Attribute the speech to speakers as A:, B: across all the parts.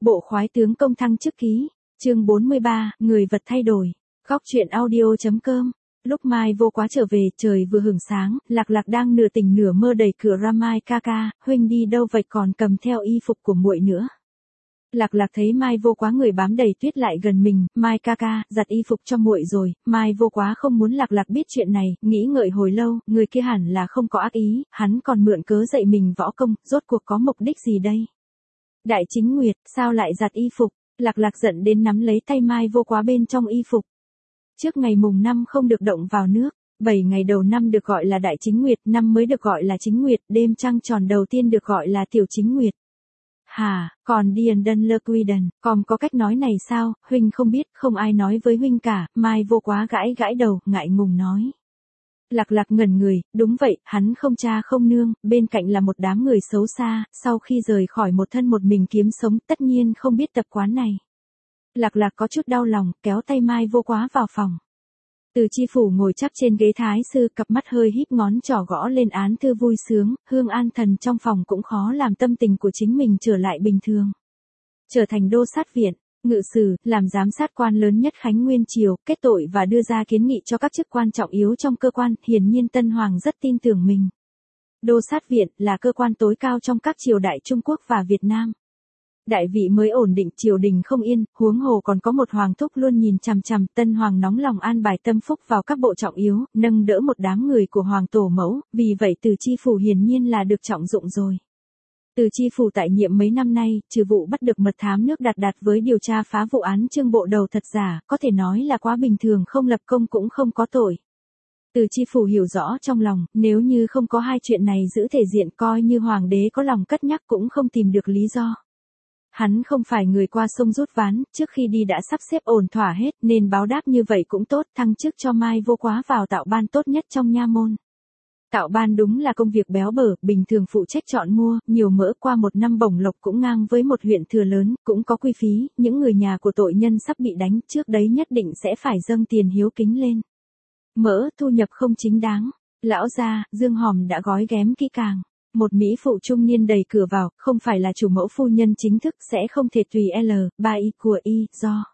A: Bộ khoái tướng công thăng chức ký, chương 43, người vật thay đổi. Góc truyện audio.com. Lúc Mai Vô Quá trở về, trời vừa hửng sáng, Lạc Lạc đang nửa tỉnh nửa mơ đẩy cửa ra. Mai ca ca, huynh đi đâu vậy, còn cầm theo y phục của muội nữa. Lạc Lạc thấy Mai Vô Quá người bám đầy tuyết lại gần mình. Mai ca ca, giặt y phục cho muội rồi. Mai Vô Quá không muốn Lạc Lạc biết chuyện này, nghĩ ngợi hồi lâu, người kia hẳn là không có ác ý, hắn còn mượn cớ dạy mình võ công, rốt cuộc có mục đích gì đây? Đại Chính Nguyệt, sao lại giặt y phục? Lạc Lạc giận đến nắm lấy tay Mai Vô Quá bên trong y phục. Trước ngày mùng 5 không được động vào nước, 7 ngày đầu năm được gọi là Đại Chính Nguyệt, năm mới được gọi là Chính Nguyệt, đêm trăng tròn đầu tiên được gọi là Tiểu Chính Nguyệt. Hả, còn Điền Đân Lơ Quy Đần, còn có cách nói này sao, huynh không biết, không ai nói với huynh cả. Mai Vô Quá gãi gãi đầu, ngại ngùng nói. Lạc Lạc ngẩn người, đúng vậy, hắn không cha không nương, bên cạnh là một đám người xấu xa, sau khi rời khỏi một thân một mình kiếm sống, tất nhiên không biết tập quán này. Lạc Lạc có chút đau lòng, kéo tay Mai Vô Quá vào phòng. Từ Chi Phủ ngồi chắc trên ghế thái sư, cặp mắt hơi híp, ngón trỏ gõ lên án thư vui sướng, hương an thần trong phòng cũng khó làm tâm tình của chính mình trở lại bình thường. Trở thành đô sát viện, ngự sử, làm giám sát quan lớn nhất Khánh Nguyên Triều, kết tội và đưa ra kiến nghị cho các chức quan trọng yếu trong cơ quan, hiển nhiên Tân Hoàng rất tin tưởng mình. Đô sát viện là cơ quan tối cao trong các triều đại Trung Quốc và Việt Nam. Đại vị mới ổn định, triều đình không yên, huống hồ còn có một hoàng thúc luôn nhìn chằm chằm. Tân Hoàng nóng lòng an bài tâm phúc vào các bộ trọng yếu, nâng đỡ một đám người của hoàng tổ mẫu, vì vậy Từ Chi Phủ hiển nhiên là được trọng dụng rồi. Từ Chi Phủ tại nhiệm mấy năm nay, trừ vụ bắt được mật thám nước Đạt với điều tra phá vụ án Trương Bộ Đầu thật giả, có thể nói là quá bình thường, không lập công cũng không có tội. Từ Chi Phủ hiểu rõ trong lòng, nếu như không có hai chuyện này giữ thể diện, coi như hoàng đế có lòng cất nhắc cũng không tìm được lý do. Hắn không phải người qua sông rút ván, trước khi đi đã sắp xếp ổn thỏa hết, nên báo đáp như vậy cũng tốt, thăng chức cho Mai Vô Quá vào tạo ban tốt nhất trong nha môn. Tạo ban đúng là công việc béo bở, bình thường phụ trách chọn mua, nhiều mỡ, qua một năm bổng lộc cũng ngang với một huyện thừa lớn, cũng có quy phí, những người nhà của tội nhân sắp bị đánh, trước đấy nhất định sẽ phải dâng tiền hiếu kính lên. Mỡ, thu nhập không chính đáng. Lão gia, Dương Hòm đã gói ghém kỹ càng. Một mỹ phụ trung niên đẩy cửa vào, không phải là chủ mẫu phu nhân chính thức, sẽ không thể tùy L3I của Y, do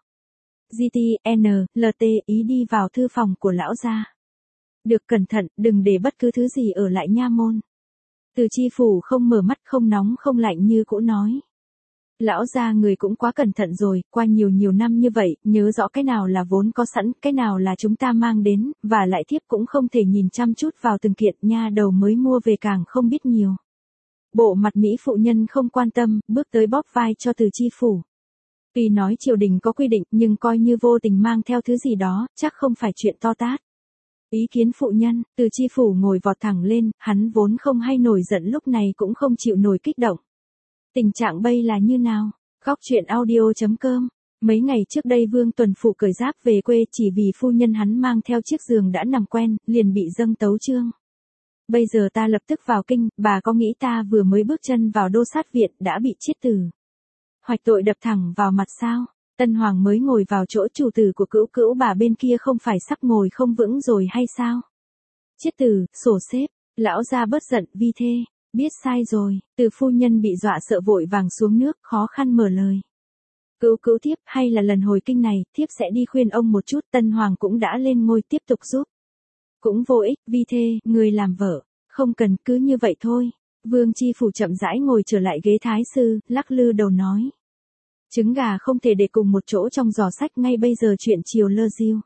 A: GTNLT ý đi vào thư phòng của lão gia. Được cẩn thận, đừng để bất cứ thứ gì ở lại nha môn. Từ Chi Phủ không mở mắt, không nóng không lạnh như cũ nói. Lão gia người cũng quá cẩn thận rồi, qua nhiều năm như vậy, nhớ rõ cái nào là vốn có sẵn, cái nào là chúng ta mang đến, và lại thiếp cũng không thể nhìn chăm chút vào từng kiện, nha đầu mới mua về càng không biết nhiều. Bộ mặt mỹ phụ nhân không quan tâm, bước tới bóp vai cho Từ Chi Phủ. Tuy nói triều đình có quy định, nhưng coi như vô tình mang theo thứ gì đó, chắc không phải chuyện to tát. Ý kiến phụ nhân, Từ Chi Phủ ngồi vọt thẳng lên, hắn vốn không hay nổi giận, lúc này cũng không chịu nổi kích động. Tình trạng bây là như nào? Góc truyện audio.com. Mấy ngày trước đây Vương Tuần Phụ cởi giáp về quê, chỉ vì phu nhân hắn mang theo chiếc giường đã nằm quen, liền bị dâng tấu chương. Bây giờ ta lập tức vào kinh, bà có nghĩ ta vừa mới bước chân vào đô sát viện đã bị chiết tử hoạch tội đập thẳng vào mặt sao? Tân Hoàng mới ngồi vào chỗ, chủ tử của cữu cữu bà bên kia không phải sắp ngồi không vững rồi hay sao? Chiết tử, sổ xếp, lão gia bớt giận, vi thê. Biết sai rồi, Từ phu nhân bị dọa sợ vội vàng xuống nước, khó khăn mở lời. Cữu cữu thiếp, hay là lần hồi kinh này, thiếp sẽ đi khuyên ông một chút. Tân Hoàng cũng đã lên ngôi, tiếp tục giúp. Cũng vô ích, vi thê, người làm vợ, không cần, cứ như vậy thôi. Vương Chi Phủ chậm rãi ngồi trở lại ghế thái sư, lắc lư đầu nói. Trứng gà không thể để cùng một chỗ trong giỏ sách, ngay bây giờ chuyện chiều lơ diêu.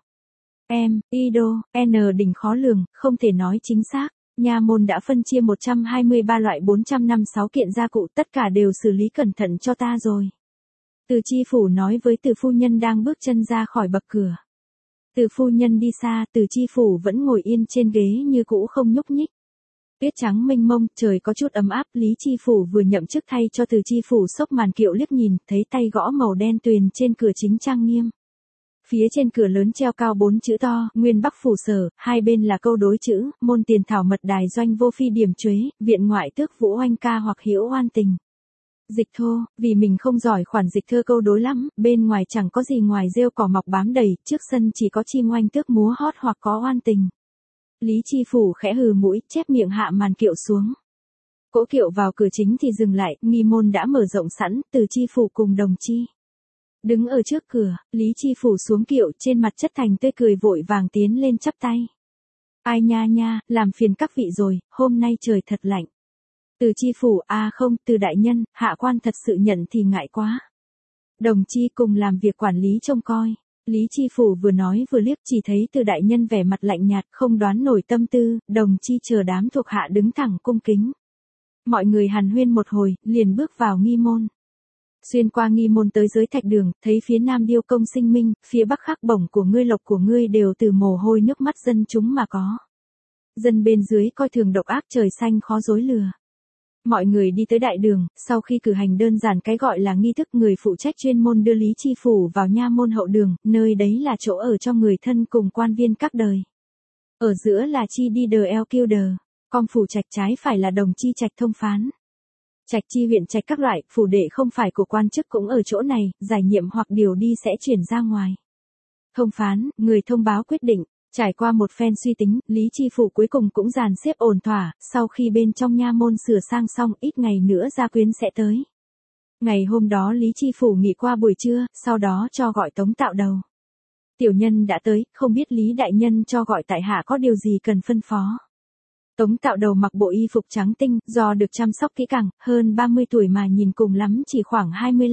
A: Ido, đỉnh khó lường, không thể nói chính xác. Nha môn đã phân chia 123 loại 456 kiện gia cụ, tất cả đều xử lý cẩn thận cho ta rồi. Từ Chi Phủ nói với Từ phu nhân đang bước chân ra khỏi bậc cửa. Từ phu nhân đi xa, Từ Chi Phủ vẫn ngồi yên trên ghế như cũ không nhúc nhích. Tuyết trắng mênh mông, trời có chút ấm áp, Lý Chi Phủ vừa nhậm chức thay cho Từ Chi Phủ xốc màn kiệu liếc nhìn, thấy tay gõ màu đen tuyền trên cửa chính trang nghiêm. Phía trên cửa lớn treo cao 4 chữ to, Nguyên Bắc Phủ Sở, hai bên là câu đối chữ, môn tiền thảo mật đài doanh vô phi điểm chuế, viện ngoại tước vũ oanh ca hoặc hiểu oan tình. Dịch thô, vì mình không giỏi khoản dịch thơ câu đối lắm, bên ngoài chẳng có gì ngoài rêu cỏ mọc bám đầy, trước sân chỉ có chim oanh tước múa hót hoặc có oan tình. Lý Chi Phủ khẽ hừ mũi, chép miệng hạ màn kiệu xuống. Cỗ kiệu vào cửa chính thì dừng lại, nghi môn đã mở rộng sẵn, Từ Chi Phủ cùng Đồng Chi. Đứng ở trước cửa, Lý Chi Phủ xuống kiệu, trên mặt chất thành tươi cười vội vàng tiến lên chắp tay. Ai nha nha, làm phiền các vị rồi, hôm nay trời thật lạnh. Từ Chi Phủ, không, Từ đại nhân, hạ quan thật sự nhận thì ngại quá. Đồng Chi cùng làm việc quản lý trông coi. Lý Chi Phủ vừa nói vừa liếc, chỉ thấy Từ đại nhân vẻ mặt lạnh nhạt, không đoán nổi tâm tư, Đồng Chi chờ đám thuộc hạ đứng thẳng cung kính. Mọi người hàn huyên một hồi, liền bước vào nghi môn. Xuyên qua nghi môn tới dưới thạch đường, thấy phía nam điêu công sinh minh, phía bắc khắc bổng của ngươi lộc của ngươi đều từ mồ hôi nước mắt dân chúng mà có. Dân bên dưới coi thường độc ác trời xanh khó dối lừa. Mọi người đi tới đại đường, sau khi cử hành đơn giản cái gọi là nghi thức, người phụ trách chuyên môn đưa Lý Chi Phủ vào nha môn hậu đường, nơi đấy là chỗ ở cho người thân cùng quan viên các đời. Ở giữa là Chi đi đờ eo kiêu đờ, con phủ trạch trái phải là Đồng Chi trạch thông phán. Trạch chi huyện trạch các loại, phủ đệ không phải của quan chức cũng ở chỗ này, giải nhiệm hoặc điều đi sẽ chuyển ra ngoài. Thông phán, người thông báo quyết định. Trải qua một phen suy tính, Lý Chi Phủ cuối cùng cũng dàn xếp ổn thỏa, sau khi bên trong nha môn sửa sang xong, ít ngày nữa gia quyến sẽ tới. Ngày hôm đó Lý Chi Phủ nghỉ qua buổi trưa, sau đó cho gọi Tống Tạo Đầu. Tiểu nhân đã tới, không biết Lý đại nhân cho gọi tại hạ có điều gì cần phân phó. Tống Tạo Đầu mặc bộ y phục trắng tinh, do được chăm sóc kỹ càng, hơn 30 tuổi mà nhìn cùng lắm chỉ khoảng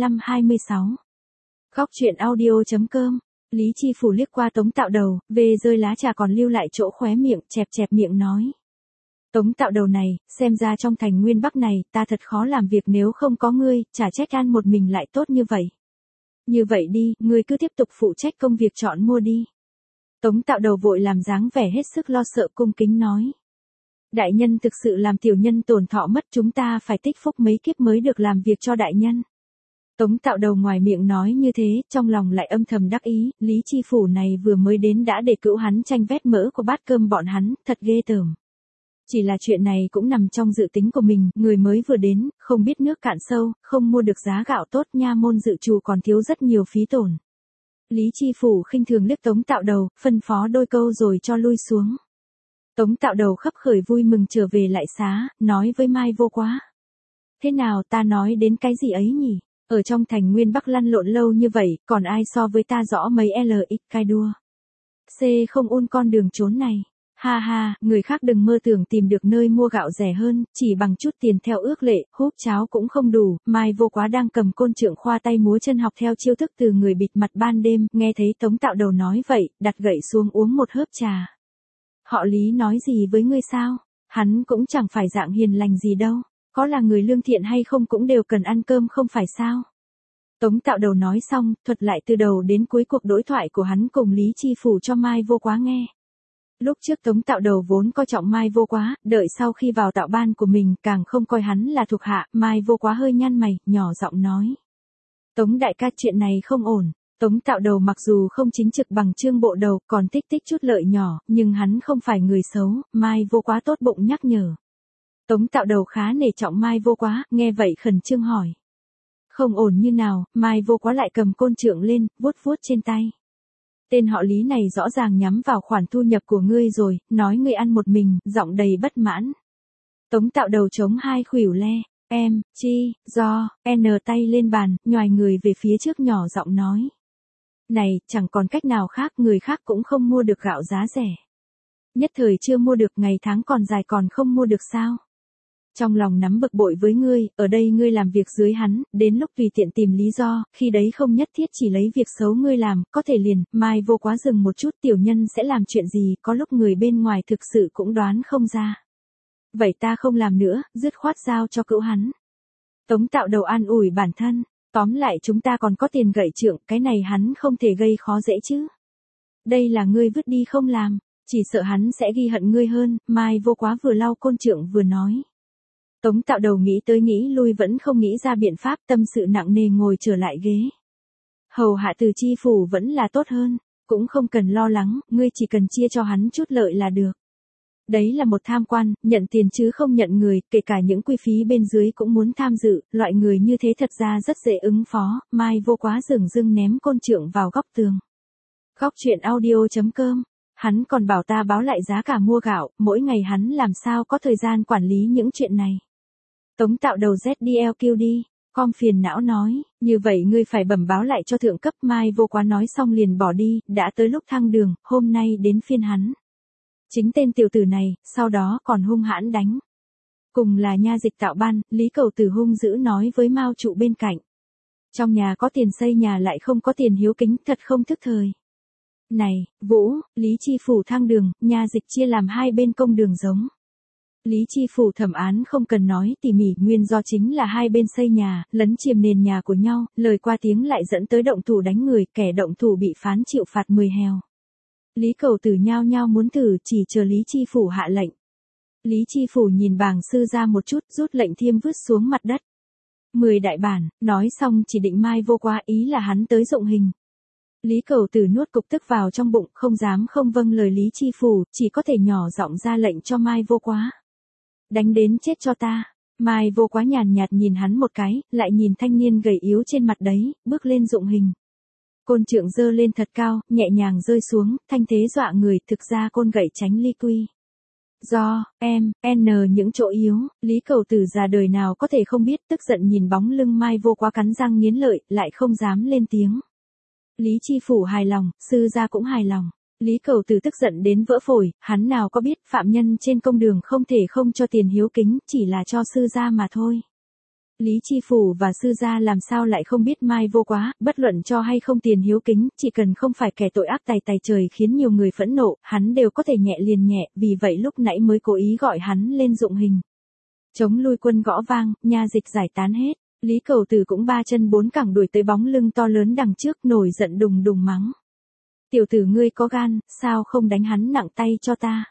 A: 25-26. Góc truyện audio.com. Lý Chi Phủ liếc qua Tống Tạo Đầu, về rơi lá trà còn lưu lại chỗ khóe miệng, chẹp chẹp miệng nói. Tống Tạo Đầu này, xem ra trong thành Nguyên Bắc này, ta thật khó làm việc nếu không có ngươi, chả trách ăn một mình lại tốt như vậy. Như vậy đi, ngươi cứ tiếp tục phụ trách công việc chọn mua đi. Tống Tạo Đầu vội làm dáng vẻ hết sức lo sợ cung kính nói. Đại nhân thực sự làm tiểu nhân tổn thọ mất, chúng ta phải tích phúc mấy kiếp mới được làm việc cho đại nhân. Tống Tạo Đầu ngoài miệng nói như thế, trong lòng lại âm thầm đắc ý, Lý Chi Phủ này vừa mới đến đã để cữu hắn tranh vét mỡ của bát cơm bọn hắn, thật ghê tởm. Chỉ là chuyện này cũng nằm trong dự tính của mình, người mới vừa đến, không biết nước cạn sâu, không mua được giá gạo tốt, nha môn dự trù còn thiếu rất nhiều phí tổn. Lý Chi Phủ khinh thường liếc Tống Tạo Đầu, phân phó đôi câu rồi cho lui xuống. Tống Tạo Đầu khấp khởi vui mừng trở về lại xá, nói với Mai Vô Quá. Thế nào, ta nói đến cái gì ấy nhỉ? Ở trong thành Nguyên Bắc lăn lộn lâu như vậy, còn ai so với ta rõ mấy LX cai đua. C không ôn con đường trốn này. Ha ha, người khác đừng mơ tưởng tìm được nơi mua gạo rẻ hơn, chỉ bằng chút tiền theo ước lệ, húp cháo cũng không đủ. Mai Vô Quá đang cầm côn trượng khoa tay múa chân học theo chiêu thức từ người bịt mặt ban đêm, nghe thấy Tống Tạo Đầu nói vậy, đặt gậy xuống uống một hớp trà. Họ Lý nói gì với ngươi sao? Hắn cũng chẳng phải dạng hiền lành gì đâu. Có là người lương thiện hay không cũng đều cần ăn cơm không phải sao? Tống Tạo Đầu nói xong, thuật lại từ đầu đến cuối cuộc đối thoại của hắn cùng Lý Chi Phủ cho Mai Vô Quá nghe. Lúc trước Tống Tạo Đầu vốn coi trọng Mai Vô Quá, đợi sau khi vào tạo ban của mình càng không coi hắn là thuộc hạ, Mai Vô Quá hơi nhăn mày, nhỏ giọng nói. Tống đại ca, chuyện này không ổn. Tống Tạo Đầu mặc dù không chính trực bằng Trương Bộ Đầu, còn tích chút lợi nhỏ, nhưng hắn không phải người xấu, Mai Vô Quá tốt bụng nhắc nhở. Tống Tạo Đầu khá nể trọng Mai Vô Quá, nghe vậy khẩn trương hỏi. Không ổn như nào? Mai Vô Quá lại cầm côn trượng lên, vuốt vuốt trên tay. Tên họ Lý này rõ ràng nhắm vào khoản thu nhập của ngươi rồi, nói ngươi ăn một mình, giọng đầy bất mãn. Tống Tạo Đầu chống hai khuỷu le, N tay lên bàn, nhoài người về phía trước nhỏ giọng nói. Này, chẳng còn cách nào khác, người khác cũng không mua được gạo giá rẻ. Nhất thời chưa mua được, ngày tháng còn dài còn không mua được sao? Trong lòng nắm bực bội với ngươi, ở đây ngươi làm việc dưới hắn, đến lúc tùy tiện tìm lý do, khi đấy không nhất thiết chỉ lấy việc xấu ngươi làm, có thể liền. Mai Vô Quá dừng một chút, tiểu nhân sẽ làm chuyện gì, có lúc người bên ngoài thực sự cũng đoán không ra. Vậy ta không làm nữa, dứt khoát giao cho cữu hắn. Tống Tạo Đầu an ủi bản thân, tóm lại chúng ta còn có tiền gậy trượng, cái này hắn không thể gây khó dễ chứ. Đây là ngươi vứt đi không làm, chỉ sợ hắn sẽ ghi hận ngươi hơn. Mai Vô Quá vừa lau côn trượng vừa nói. Tống Tạo Đầu nghĩ tới nghĩ lui vẫn không nghĩ ra biện pháp, tâm sự nặng nề ngồi trở lại ghế. Hầu hạ Từ Chi Phủ vẫn là tốt hơn, cũng không cần lo lắng, ngươi chỉ cần chia cho hắn chút lợi là được. Đấy là một tham quan, nhận tiền chứ không nhận người, kể cả những quy phí bên dưới cũng muốn tham dự, loại người như thế thật ra rất dễ ứng phó. Mai Vô Quá dửng dưng ném côn trượng vào góc tường. Góc truyện audio.com. Hắn còn bảo ta báo lại giá cả mua gạo, mỗi ngày hắn làm sao có thời gian quản lý những chuyện này. Tống Tạo đầu ZDLQ đi. Com phiền não nói, như vậy ngươi phải bẩm báo lại cho thượng cấp. Mai Vô Quá nói xong liền bỏ đi, đã tới lúc thăng đường, hôm nay đến phiên hắn. Chính tên tiểu tử này, sau đó còn hung hãn đánh. Cùng là nha dịch tạo ban, Lý Cầu Tử hung dữ nói với Mao trụ bên cạnh. Trong nhà có tiền xây nhà lại không có tiền hiếu kính, thật không thức thời. Này, Vũ, Lý Chi Phủ thăng đường, nha dịch chia làm hai bên công đường giống. Lý Chi Phủ thẩm án không cần nói tỉ mỉ, nguyên do chính là hai bên xây nhà, lấn chiếm nền nhà của nhau, lời qua tiếng lại dẫn tới động thủ đánh người, kẻ động thủ bị phán chịu phạt 10 hèo. Lý Cầu Tử nhao nhao muốn thử, chỉ chờ Lý Chi Phủ hạ lệnh. Lý Chi Phủ nhìn bàng sư ra một chút, rút lệnh thiêm vứt xuống mặt đất. 10 đại bản, nói xong chỉ định Mai Vô Quá, ý là hắn tới dụng hình. Lý Cầu Tử nuốt cục tức vào trong bụng, không dám không vâng lời Lý Chi Phủ, chỉ có thể nhỏ giọng ra lệnh cho Mai Vô Quá. Đánh đến chết cho ta. Mai Vô Quá nhàn nhạt nhìn hắn một cái, lại nhìn thanh niên gầy yếu trên mặt đấy, bước lên dụng hình. Côn trượng giơ lên thật cao, nhẹ nhàng rơi xuống, thanh thế dọa người, thực ra côn gậy tránh ly quy. Do, những chỗ yếu, Lý Cầu Tử già đời nào có thể không biết, tức giận nhìn bóng lưng Mai Vô Quá cắn răng nghiến lợi, lại không dám lên tiếng. Lý Chi Phủ hài lòng, sư gia cũng hài lòng. Lý Cầu Tử tức giận đến vỡ phổi, hắn nào có biết phạm nhân trên công đường không thể không cho tiền hiếu kính, chỉ là cho sư gia mà thôi. Lý Chi Phủ và sư gia làm sao lại không biết Mai Vô Quá, bất luận cho hay không tiền hiếu kính, chỉ cần không phải kẻ tội ác tài trời khiến nhiều người phẫn nộ, hắn đều có thể nhẹ liền nhẹ, vì vậy lúc nãy mới cố ý gọi hắn lên dụng hình. Chống lui quân gõ vang, nha dịch giải tán hết, Lý Cầu Tử cũng ba chân bốn cẳng đuổi tới bóng lưng to lớn đằng trước, nổi giận đùng đùng mắng. Tiểu tử ngươi có gan, sao không đánh hắn nặng tay cho ta?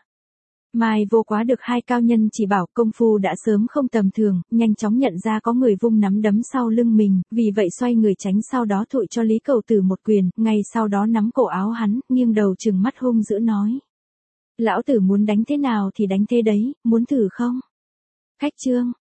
A: Mai Vô Quá được hai cao nhân chỉ bảo, công phu đã sớm không tầm thường, nhanh chóng nhận ra có người vung nắm đấm sau lưng mình, vì vậy xoay người tránh, sau đó thụi cho Lý Cầu Tử một quyền, ngay sau đó nắm cổ áo hắn, nghiêng đầu trừng mắt hung dữ nói. Lão tử muốn đánh thế nào thì đánh thế đấy, muốn thử không? Khách trương,